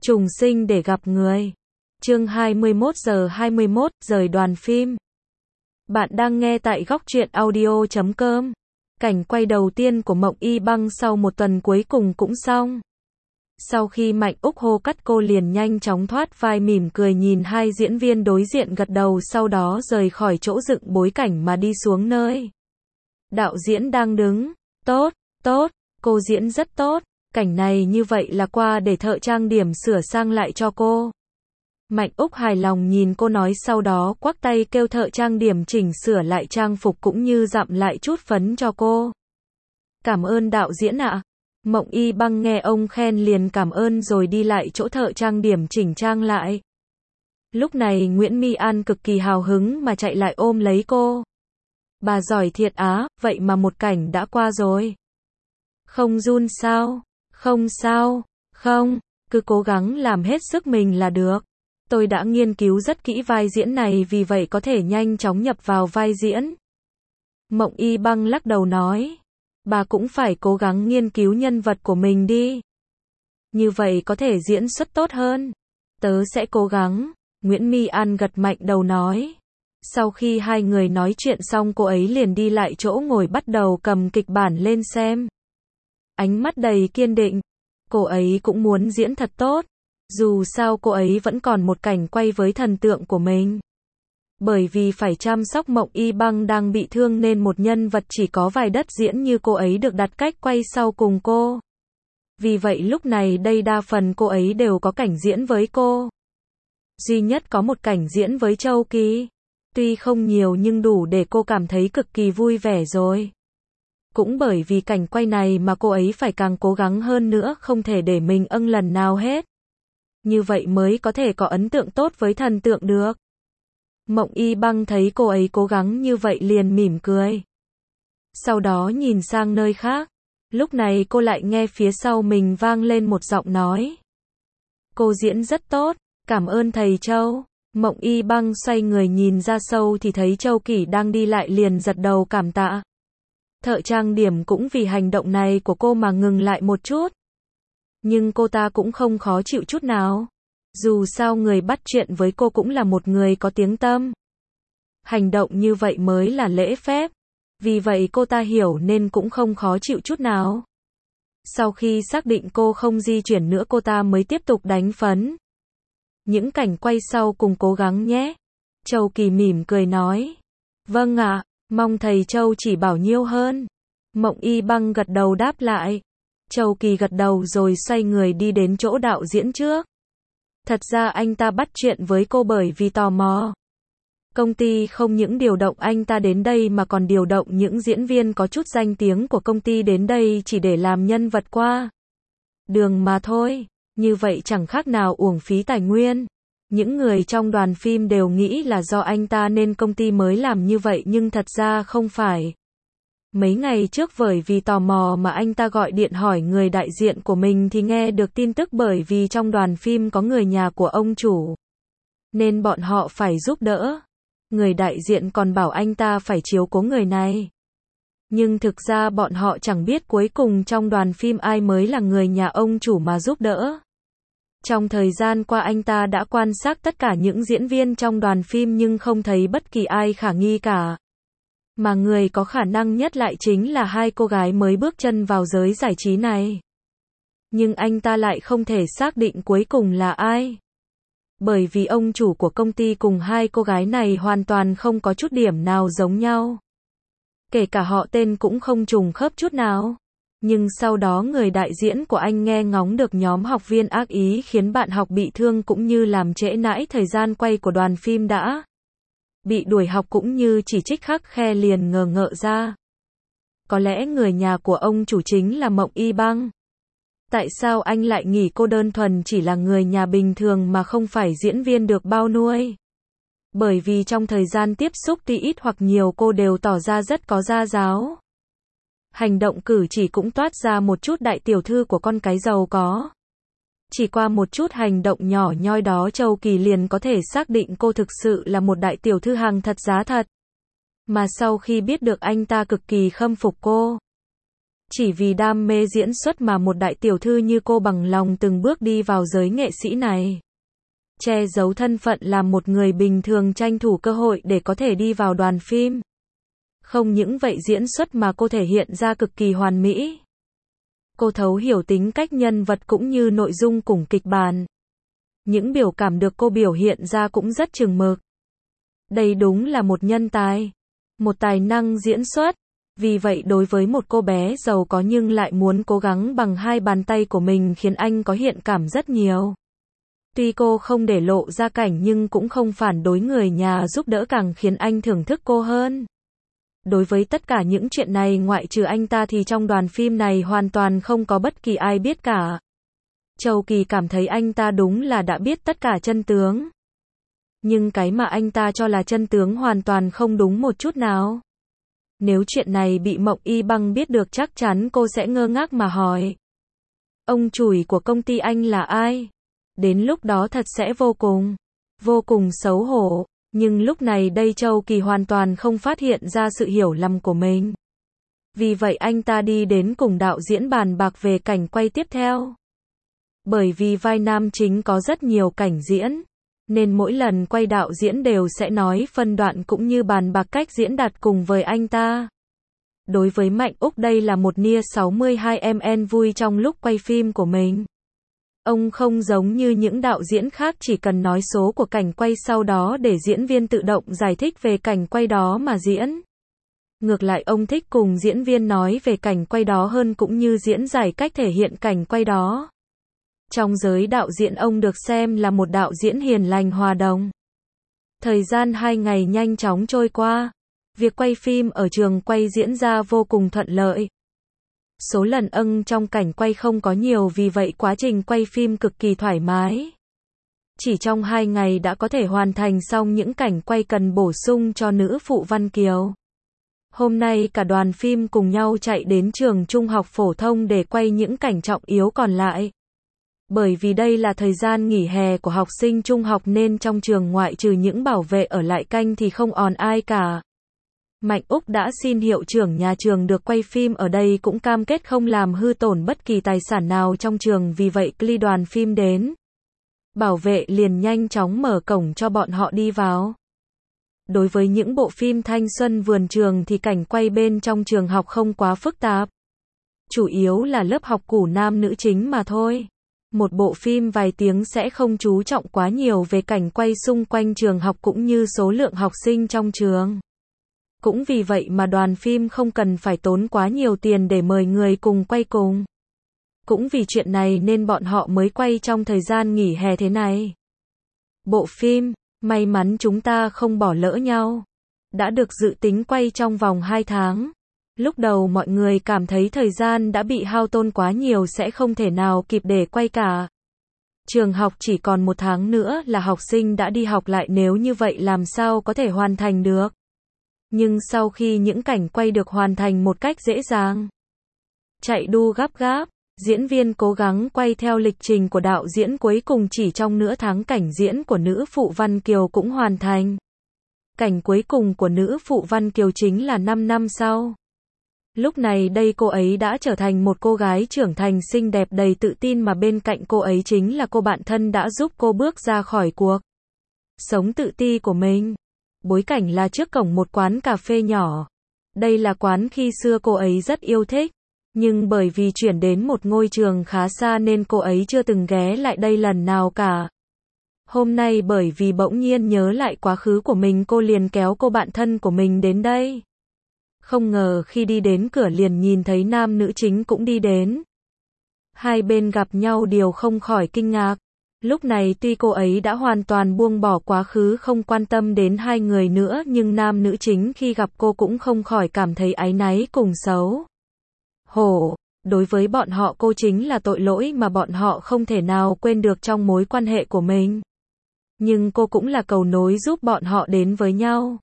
Trùng sinh để gặp người. Chương 21 giờ 21, rời đoàn phim. Bạn đang nghe tại góc truyện audio.com. Cảnh quay đầu tiên của Mộng Y Băng sau một tuần cuối cùng cũng xong. Sau khi Mạnh Úc hô cắt cô liền nhanh chóng thoát vai mỉm cười nhìn hai diễn viên đối diện gật đầu sau đó rời khỏi chỗ dựng bối cảnh mà đi xuống nơi. Đạo diễn đang đứng. Tốt, tốt, cô diễn rất tốt. Cảnh này như vậy là qua để thợ trang điểm sửa sang lại cho cô. Mạnh Úc hài lòng nhìn cô nói sau đó quắc tay kêu thợ trang điểm chỉnh sửa lại trang phục cũng như dặm lại chút phấn cho cô. Cảm ơn đạo diễn ạ. Mộng Y Băng nghe ông khen liền cảm ơn rồi đi lại chỗ thợ trang điểm chỉnh trang lại. Lúc này Nguyễn My An cực kỳ hào hứng mà chạy lại ôm lấy cô. Bà giỏi thiệt á, vậy mà một cảnh đã qua rồi. Không run sao? Không sao, không, cứ cố gắng làm hết sức mình là được. Tôi đã nghiên cứu rất kỹ vai diễn này vì vậy có thể nhanh chóng nhập vào vai diễn. Mộng Y Băng lắc đầu nói. Bà cũng phải cố gắng nghiên cứu nhân vật của mình đi. Như vậy có thể diễn xuất tốt hơn. Tớ sẽ cố gắng. Nguyễn My An gật mạnh đầu nói. Sau khi hai người nói chuyện xong cô ấy liền đi lại chỗ ngồi bắt đầu cầm kịch bản lên xem. Ánh mắt đầy kiên định. Cô ấy cũng muốn diễn thật tốt. Dù sao cô ấy vẫn còn một cảnh quay với thần tượng của mình. Bởi vì phải chăm sóc Mộng Y Băng đang bị thương nên một nhân vật chỉ có vài đất diễn như cô ấy được đặt cách quay sau cùng cô. Vì vậy lúc này đây đa phần cô ấy đều có cảnh diễn với cô. Duy nhất có một cảnh diễn với Châu Kỳ. Tuy không nhiều nhưng đủ để cô cảm thấy cực kỳ vui vẻ rồi. Cũng bởi vì cảnh quay này mà cô ấy phải càng cố gắng hơn nữa, không thể để mình âng lần nào hết. Như vậy mới có thể có ấn tượng tốt với thần tượng được. Mộng Y Băng thấy cô ấy cố gắng như vậy liền mỉm cười. Sau đó nhìn sang nơi khác. Lúc này cô lại nghe phía sau mình vang lên một giọng nói. Cô diễn rất tốt, cảm ơn thầy Châu. Mộng Y Băng xoay người nhìn ra sâu thì thấy Châu Kỳ đang đi lại liền giật đầu cảm tạ. Thợ trang điểm cũng vì hành động này của cô mà ngừng lại một chút. Nhưng cô ta cũng không khó chịu chút nào. Dù sao người bắt chuyện với cô cũng là một người có tiếng tăm. Hành động như vậy mới là lễ phép. Vì vậy cô ta hiểu nên cũng không khó chịu chút nào. Sau khi xác định cô không di chuyển nữa cô ta mới tiếp tục đánh phấn. Những cảnh quay sau cùng cố gắng nhé. Châu Kỳ mỉm cười nói. Vâng ạ, mong thầy Châu chỉ bảo nhiều hơn. Mộng Y Băng gật đầu đáp lại. Châu Kỳ gật đầu rồi xoay người đi đến chỗ đạo diễn trước. Thật ra anh ta bắt chuyện với cô bởi vì tò mò. Công ty không những điều động anh ta đến đây mà còn điều động những diễn viên có chút danh tiếng của công ty đến đây chỉ để làm nhân vật qua đường mà thôi. Như vậy chẳng khác nào uổng phí tài nguyên. Những người trong đoàn phim đều nghĩ là do anh ta nên công ty mới làm như vậy nhưng thật ra không phải. Mấy ngày trước bởi vì tò mò mà anh ta gọi điện hỏi người đại diện của mình thì nghe được tin tức bởi vì trong đoàn phim có người nhà của ông chủ. Nên bọn họ phải giúp đỡ. Người đại diện còn bảo anh ta phải chiếu cố người này. Nhưng thực ra bọn họ chẳng biết cuối cùng trong đoàn phim ai mới là người nhà ông chủ mà giúp đỡ. Trong thời gian qua anh ta đã quan sát tất cả những diễn viên trong đoàn phim nhưng không thấy bất kỳ ai khả nghi cả. Mà người có khả năng nhất lại chính là hai cô gái mới bước chân vào giới giải trí này. Nhưng anh ta lại không thể xác định cuối cùng là ai. Bởi vì ông chủ của công ty cùng hai cô gái này hoàn toàn không có chút điểm nào giống nhau. Kể cả họ tên cũng không trùng khớp chút nào. Nhưng sau đó người đại diễn của anh nghe ngóng được nhóm học viên ác ý khiến bạn học bị thương cũng như làm trễ nải thời gian quay của đoàn phim đã bị đuổi học cũng như chỉ trích khắc khe liền ngờ ngợ ra. Có lẽ người nhà của ông chủ chính là Mộng Y Băng. Tại sao anh lại nghĩ cô đơn thuần chỉ là người nhà bình thường mà không phải diễn viên được bao nuôi? Bởi vì trong thời gian tiếp xúc tuy ít hoặc nhiều cô đều tỏ ra rất có gia giáo. Hành động cử chỉ cũng toát ra một chút đại tiểu thư của con cái giàu có. Chỉ qua một chút hành động nhỏ nhoi đó Châu Kỳ liền có thể xác định cô thực sự là một đại tiểu thư hàng thật giá thật. Mà sau khi biết được anh ta cực kỳ khâm phục cô. Chỉ vì đam mê diễn xuất mà một đại tiểu thư như cô bằng lòng từng bước đi vào giới nghệ sĩ này. Che giấu thân phận làm một người bình thường tranh thủ cơ hội để có thể đi vào đoàn phim. Không những vậy diễn xuất mà cô thể hiện ra cực kỳ hoàn mỹ. Cô thấu hiểu tính cách nhân vật cũng như nội dung cùng kịch bản. Những biểu cảm được cô biểu hiện ra cũng rất chừng mực. Đây đúng là một nhân tài, một tài năng diễn xuất. Vì vậy đối với một cô bé giàu có nhưng lại muốn cố gắng bằng hai bàn tay của mình khiến anh có hiện cảm rất nhiều. Tuy cô không để lộ ra cảnh nhưng cũng không phản đối người nhà giúp đỡ càng khiến anh thưởng thức cô hơn. Đối với tất cả những chuyện này ngoại trừ anh ta thì trong đoàn phim này hoàn toàn không có bất kỳ ai biết cả. Châu Kỳ cảm thấy anh ta đúng là đã biết tất cả chân tướng. Nhưng cái mà anh ta cho là chân tướng hoàn toàn không đúng một chút nào. Nếu chuyện này bị Mộng Y Băng biết được chắc chắn cô sẽ ngơ ngác mà hỏi. Ông chủ của công ty anh là ai? Đến lúc đó thật sẽ vô cùng xấu hổ. Nhưng lúc này đây Châu Kỳ hoàn toàn không phát hiện ra sự hiểu lầm của mình. Vì vậy anh ta đi đến cùng đạo diễn bàn bạc về cảnh quay tiếp theo. Bởi vì vai nam chính có rất nhiều cảnh diễn, nên mỗi lần quay đạo diễn đều sẽ nói phân đoạn cũng như bàn bạc cách diễn đạt cùng với anh ta. Đối với Mạnh Úc đây là một nia 62mn vui trong lúc quay phim của mình. Ông không giống như những đạo diễn khác chỉ cần nói số của cảnh quay sau đó để diễn viên tự động giải thích về cảnh quay đó mà diễn. Ngược lại ông thích cùng diễn viên nói về cảnh quay đó hơn cũng như diễn giải cách thể hiện cảnh quay đó. Trong giới đạo diễn ông được xem là một đạo diễn hiền lành hòa đồng. Thời gian 2 ngày nhanh chóng trôi qua. Việc quay phim ở trường quay diễn ra vô cùng thuận lợi. Số lần trong cảnh quay không có nhiều vì vậy quá trình quay phim cực kỳ thoải mái. Chỉ trong 2 ngày đã có thể hoàn thành xong những cảnh quay cần bổ sung cho nữ phụ Văn Kiều. Hôm nay cả đoàn phim cùng nhau chạy đến trường trung học phổ thông để quay những cảnh trọng yếu còn lại. Bởi vì đây là thời gian nghỉ hè của học sinh trung học nên trong trường ngoại trừ những bảo vệ ở lại canh thì không còn ai cả. Mạnh Úc đã xin hiệu trưởng nhà trường được quay phim ở đây cũng cam kết không làm hư tổn bất kỳ tài sản nào trong trường vì vậy khi đoàn phim đến. Bảo vệ liền nhanh chóng mở cổng cho bọn họ đi vào. Đối với những bộ phim thanh xuân vườn trường thì cảnh quay bên trong trường học không quá phức tạp. Chủ yếu là lớp học của nam nữ chính mà thôi. Một bộ phim vài tiếng sẽ không chú trọng quá nhiều về cảnh quay xung quanh trường học cũng như số lượng học sinh trong trường. Cũng vì vậy mà đoàn phim không cần phải tốn quá nhiều tiền để mời người cùng quay cùng. Cũng vì chuyện này nên bọn họ mới quay trong thời gian nghỉ hè thế này. Bộ phim, may mắn chúng ta không bỏ lỡ nhau, đã được dự tính quay trong vòng 2 tháng. Lúc đầu mọi người cảm thấy thời gian đã bị hao tổn quá nhiều sẽ không thể nào kịp để quay cả. Trường học chỉ còn 1 tháng nữa là học sinh đã đi học lại nếu như vậy làm sao có thể hoàn thành được. Nhưng sau khi những cảnh quay được hoàn thành một cách dễ dàng, chạy đu gấp gáp, diễn viên cố gắng quay theo lịch trình của đạo diễn cuối cùng chỉ trong nửa tháng cảnh diễn của nữ phụ Văn Kiều cũng hoàn thành. Cảnh cuối cùng của nữ phụ Văn Kiều chính là 5 năm sau. Lúc này đây cô ấy đã trở thành một cô gái trưởng thành xinh đẹp đầy tự tin mà bên cạnh cô ấy chính là cô bạn thân đã giúp cô bước ra khỏi cuộc sống tự ti của mình. Bối cảnh là trước cổng một quán cà phê nhỏ. Đây là quán khi xưa cô ấy rất yêu thích. Nhưng bởi vì chuyển đến một ngôi trường khá xa nên cô ấy chưa từng ghé lại đây lần nào cả. Hôm nay bởi vì bỗng nhiên nhớ lại quá khứ của mình cô liền kéo cô bạn thân của mình đến đây. Không ngờ khi đi đến cửa liền nhìn thấy nam nữ chính cũng đi đến. Hai bên gặp nhau đều không khỏi kinh ngạc. Lúc này tuy cô ấy đã hoàn toàn buông bỏ quá khứ không quan tâm đến hai người nữa nhưng nam nữ chính khi gặp cô cũng không khỏi cảm thấy áy náy cùng xấu hổ. Đối với bọn họ cô chính là tội lỗi mà bọn họ không thể nào quên được trong mối quan hệ của mình. Nhưng cô cũng là cầu nối giúp bọn họ đến với nhau.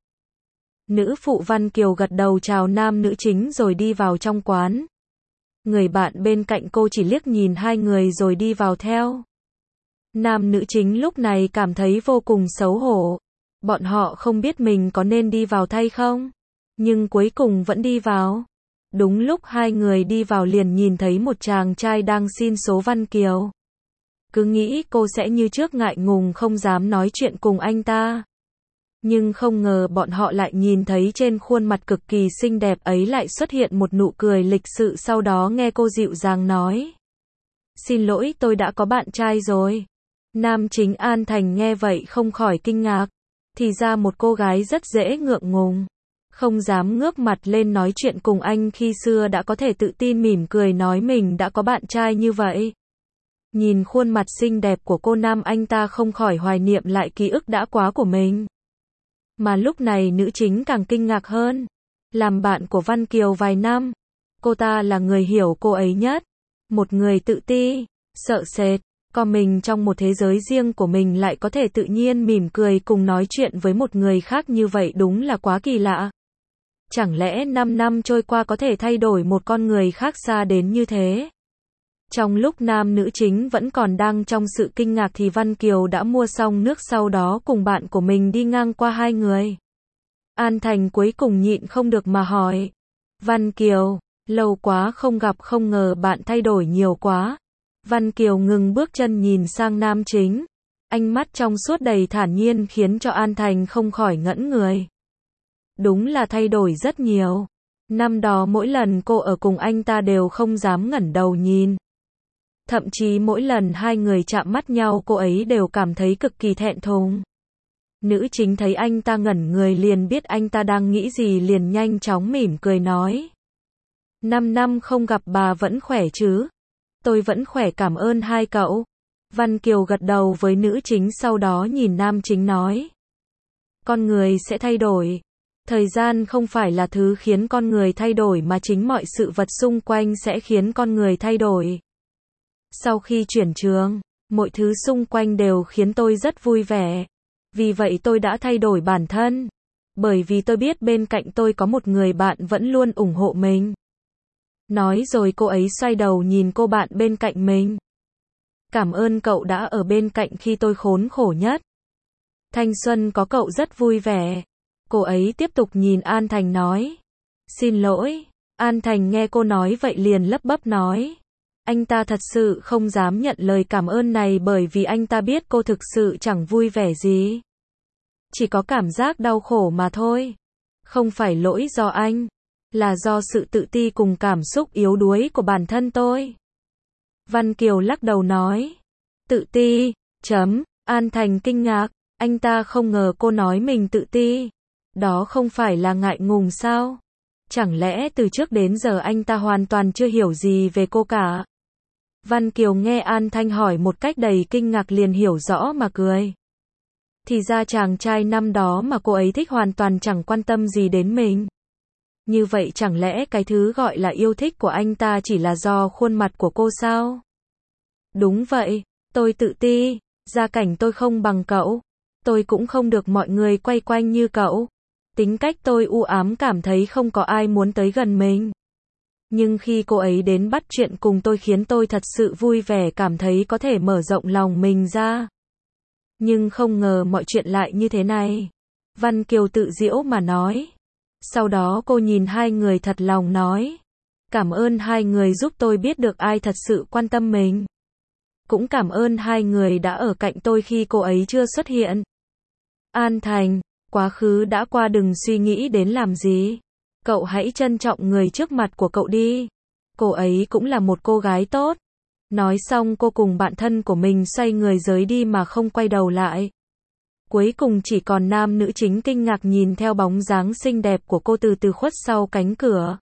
Nữ phụ Văn Kiều gật đầu chào nam nữ chính rồi đi vào trong quán. Người bạn bên cạnh cô chỉ liếc nhìn hai người rồi đi vào theo. Nam nữ chính lúc này cảm thấy vô cùng xấu hổ. Bọn họ không biết mình có nên đi vào thay không, nhưng cuối cùng vẫn đi vào. Đúng lúc hai người đi vào liền nhìn thấy một chàng trai đang xin số Văn Kiều. Cứ nghĩ cô sẽ như trước ngại ngùng không dám nói chuyện cùng anh ta. Nhưng không ngờ bọn họ lại nhìn thấy trên khuôn mặt cực kỳ xinh đẹp ấy lại xuất hiện một nụ cười lịch sự, sau đó nghe cô dịu dàng nói. Xin lỗi, tôi đã có bạn trai rồi. Nam chính An Thành nghe vậy không khỏi kinh ngạc. Thì ra một cô gái rất dễ ngượng ngùng, không dám ngước mặt lên nói chuyện cùng anh khi xưa đã có thể tự tin mỉm cười nói mình đã có bạn trai như vậy. Nhìn khuôn mặt xinh đẹp của cô nam, anh ta không khỏi hoài niệm lại ký ức đã quá của mình. Mà lúc này nữ chính càng kinh ngạc hơn. Làm bạn của Văn Kiều vài năm, cô ta là người hiểu cô ấy nhất. Một người tự ti, sợ sệt, còn mình trong một thế giới riêng của mình lại có thể tự nhiên mỉm cười cùng nói chuyện với một người khác như vậy, đúng là quá kỳ lạ. Chẳng lẽ 5 năm trôi qua có thể thay đổi một con người khác xa đến như thế? Trong lúc nam nữ chính vẫn còn đang trong sự kinh ngạc thì Văn Kiều đã mua xong nước, sau đó cùng bạn của mình đi ngang qua hai người. An Thành cuối cùng nhịn không được mà hỏi. Văn Kiều, lâu quá không gặp, không ngờ bạn thay đổi nhiều quá. Văn Kiều ngừng bước chân nhìn sang nam chính. Ánh mắt trong suốt đầy thản nhiên khiến cho An Thành không khỏi ngẩn người. Đúng là thay đổi rất nhiều. Năm đó mỗi lần cô ở cùng anh ta đều không dám ngẩng đầu nhìn. Thậm chí mỗi lần hai người chạm mắt nhau cô ấy đều cảm thấy cực kỳ thẹn thùng. Nữ chính thấy anh ta ngẩn người liền biết anh ta đang nghĩ gì, liền nhanh chóng mỉm cười nói. 5 năm không gặp, bà vẫn khỏe chứ? Tôi vẫn khỏe, cảm ơn hai cậu. Văn Kiều gật đầu với nữ chính, sau đó nhìn nam chính nói. Con người sẽ thay đổi. Thời gian không phải là thứ khiến con người thay đổi mà chính mọi sự vật xung quanh sẽ khiến con người thay đổi. Sau khi chuyển trường, mọi thứ xung quanh đều khiến tôi rất vui vẻ. Vì vậy tôi đã thay đổi bản thân. Bởi vì tôi biết bên cạnh tôi có một người bạn vẫn luôn ủng hộ mình. Nói rồi cô ấy xoay đầu nhìn cô bạn bên cạnh mình. Cảm ơn cậu đã ở bên cạnh khi tôi khốn khổ nhất. Thanh xuân có cậu rất vui vẻ. Cô ấy tiếp tục nhìn An Thành nói. Xin lỗi. An Thành nghe cô nói vậy liền lắp bắp nói. Anh ta thật sự không dám nhận lời cảm ơn này bởi vì anh ta biết cô thực sự chẳng vui vẻ gì. Chỉ có cảm giác đau khổ mà thôi. Không phải lỗi do anh, là do sự tự ti cùng cảm xúc yếu đuối của bản thân tôi. Văn Kiều lắc đầu nói. Tự ti, chấm. An Thành kinh ngạc, anh ta không ngờ cô nói mình tự ti. Đó không phải là ngại ngùng sao? Chẳng lẽ từ trước đến giờ anh ta hoàn toàn chưa hiểu gì về cô cả? Văn Kiều nghe An Thanh hỏi một cách đầy kinh ngạc liền hiểu rõ mà cười. Thì ra chàng trai năm đó mà cô ấy thích hoàn toàn chẳng quan tâm gì đến mình. Như vậy chẳng lẽ cái thứ gọi là yêu thích của anh ta chỉ là do khuôn mặt của cô sao? Đúng vậy, tôi tự ti, gia cảnh tôi không bằng cậu. Tôi cũng không được mọi người quay quanh như cậu. Tính cách tôi u ám, cảm thấy không có ai muốn tới gần mình. Nhưng khi cô ấy đến bắt chuyện cùng tôi khiến tôi thật sự vui vẻ, cảm thấy có thể mở rộng lòng mình ra. Nhưng không ngờ mọi chuyện lại như thế này. Văn Kiều tự giễu mà nói. Sau đó cô nhìn hai người thật lòng nói. Cảm ơn hai người giúp tôi biết được ai thật sự quan tâm mình. Cũng cảm ơn hai người đã ở cạnh tôi khi cô ấy chưa xuất hiện. An Thành, quá khứ đã qua, đừng suy nghĩ đến làm gì. Cậu hãy trân trọng người trước mặt của cậu đi. Cô ấy cũng là một cô gái tốt. Nói xong cô cùng bạn thân của mình xoay người rời đi mà không quay đầu lại. Cuối cùng chỉ còn nam nữ chính kinh ngạc nhìn theo bóng dáng xinh đẹp của cô từ từ khuất sau cánh cửa.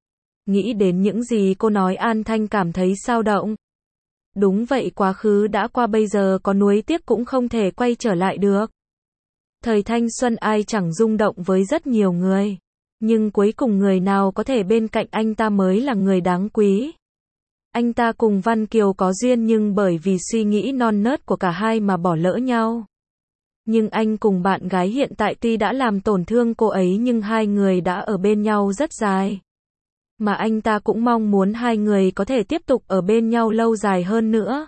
Nghĩ đến những gì cô nói, An Thanh cảm thấy xao động. Đúng vậy, quá khứ đã qua, bây giờ có nuối tiếc cũng không thể quay trở lại được. Thời thanh xuân ai chẳng rung động với rất nhiều người. Nhưng cuối cùng người nào có thể bên cạnh anh ta mới là người đáng quý. Anh ta cùng Văn Kiều có duyên nhưng bởi vì suy nghĩ non nớt của cả hai mà bỏ lỡ nhau. Nhưng anh cùng bạn gái hiện tại tuy đã làm tổn thương cô ấy nhưng hai người đã ở bên nhau rất dài. Mà anh ta cũng mong muốn hai người có thể tiếp tục ở bên nhau lâu dài hơn nữa.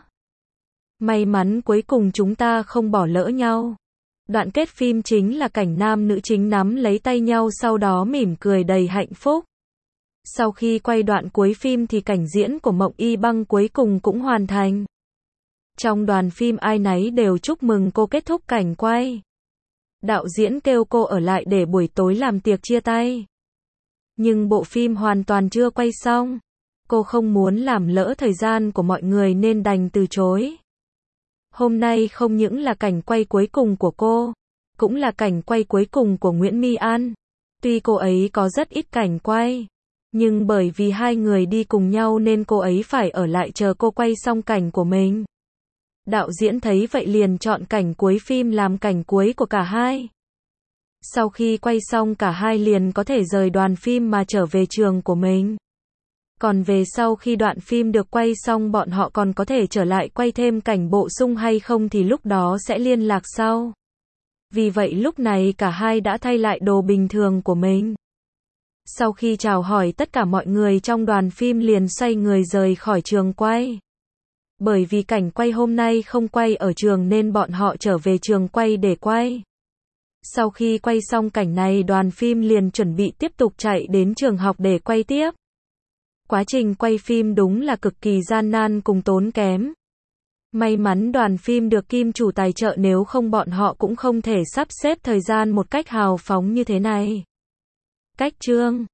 May mắn cuối cùng chúng ta không bỏ lỡ nhau. Đoạn kết phim chính là cảnh nam nữ chính nắm lấy tay nhau sau đó mỉm cười đầy hạnh phúc. Sau khi quay đoạn cuối phim thì cảnh diễn của Mộng Y Băng cuối cùng cũng hoàn thành. Trong đoàn phim ai nấy đều chúc mừng cô kết thúc cảnh quay. Đạo diễn kêu cô ở lại để buổi tối làm tiệc chia tay. Nhưng bộ phim hoàn toàn chưa quay xong. Cô không muốn làm lỡ thời gian của mọi người nên đành từ chối. Hôm nay không những là cảnh quay cuối cùng của cô, cũng là cảnh quay cuối cùng của Nguyễn My An. Tuy cô ấy có rất ít cảnh quay, nhưng bởi vì hai người đi cùng nhau nên cô ấy phải ở lại chờ cô quay xong cảnh của mình. Đạo diễn thấy vậy liền chọn cảnh cuối phim làm cảnh cuối của cả hai. Sau khi quay xong cả hai liền có thể rời đoàn phim mà trở về trường của mình. Còn về sau khi đoạn phim được quay xong bọn họ còn có thể trở lại quay thêm cảnh bổ sung hay không thì lúc đó sẽ liên lạc sau. Vì vậy lúc này cả hai đã thay lại đồ bình thường của mình. Sau khi chào hỏi tất cả mọi người trong đoàn phim liền xoay người rời khỏi trường quay. Bởi vì cảnh quay hôm nay không quay ở trường nên bọn họ trở về trường quay để quay. Sau khi quay xong cảnh này đoàn phim liền chuẩn bị tiếp tục chạy đến trường học để quay tiếp. Quá trình quay phim đúng là cực kỳ gian nan cùng tốn kém. May mắn đoàn phim được Kim chủ tài trợ nếu không bọn họ cũng không thể sắp xếp thời gian một cách hào phóng như thế này. Cách chương